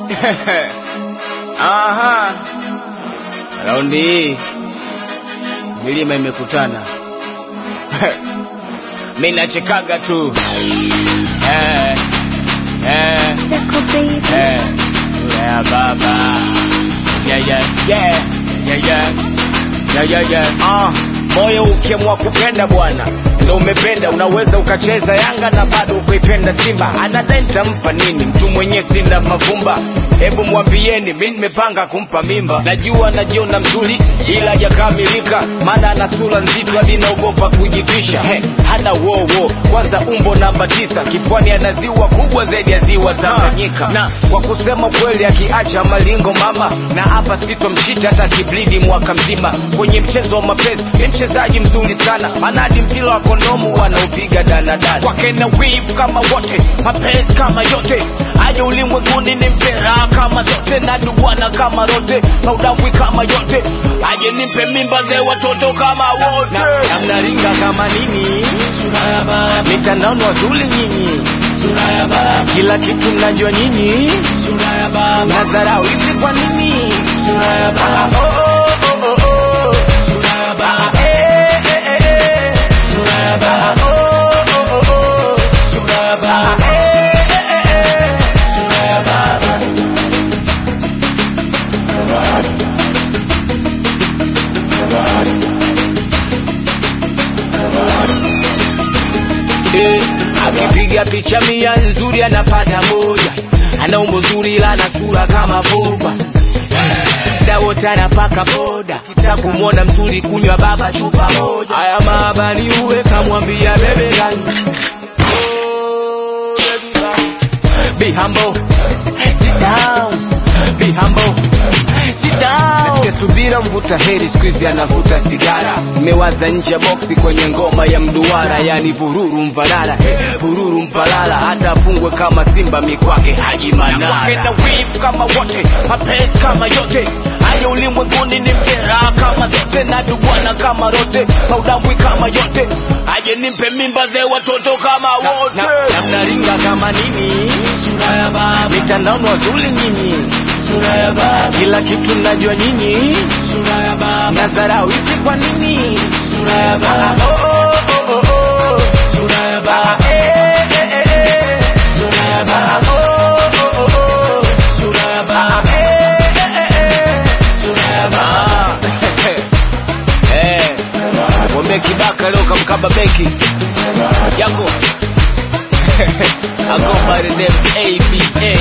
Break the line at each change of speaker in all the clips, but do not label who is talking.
Aha. Raundi hii milima imekutana. Mimi nachekaga tu.
Zako baby.
Sura ya baba. Moyo ukiamua kupenda bwana ndio umependa. Unaweza ukacheza Yanga na bado ukaipenda Simba. Anadai nitampa nini mtu mwenye sinda mavumba? Hebu mwambieni mimi nimepanga kumpa mimba. Najua najiona mzuri ila hajakamilika, maana ana sura nzito hadi naogopa kujipisha. Hana wowo kwanza umbo namba 9, kipwani ana ziwa kubwa zaidi ya ziwa Tanganyika. Na kwa kusema kweli akiacha malingo mama, na hapa sitomshita hata kiblidi mwaka mzima. Kwenye mchezo wa mapenzi ni mchezaji mzuri sana, maana hadi mpira wa kondomu wanaupiga danadana. Kwake na weave kama wote, mapenzi kama yote, aje ulimwenguni ni mpera kama zote, na duwana kama rote, na udambwi kama yote, aje nimpe mimba ze watoto kama wote. Na mnaringa kama nini? Sura ya baba. Mitandaoni wazuli nyinyi. Sura ya baba. Kila kitu mnajua nyinyi. Sura ya baba. Nazarau hizi kwa nini? Sura ya baba. Sura ya baba. Sura ya baba. Sura ya baba. Sura ya baba. Akipiga picha 100 nzuri anapata moja. Ana umbo zuri ila ana sura kama boba. Dawota anapaka boda. Kitaka kumuona mzuri kunywa baba chupa moja. Haya mahabari uwe kamwambia bebe gani. Oh baby gani. Be humble. Sit down. Be humble. Sit down. Nasikia subira mvuta heri squeeze anavuta sigara. Mewaza nje ya boxi kwenye ngoma ya mduara, yani vururu mvarara, vururu mpalala, hata afungwe kama Simba mikwake Haji Manara. Kwake na weave kama wote, mapenzi kama yote, aje ulimwenguni ni mpera kama zote, na duwana kama rote, na udambwi kama yote, aje nimpe mimba ze watoto kama wote. Na mnaringa kama nini? Sura ya baba. Mitandaoni wazuli nyinyi. Sura ya baba. Kila kitu mnajua nyinyi. Sura ya baba. Nazarau hizi kwa nini? Sura ya baba. Sura ya baba. Sura ya baba. Sura ya baba. Sura ya baba. Wame kibaka leo kamkaba beki yako. I go by the name ABA.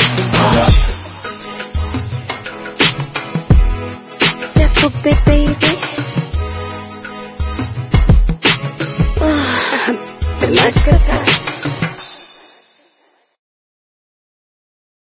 Zako baby. Nice.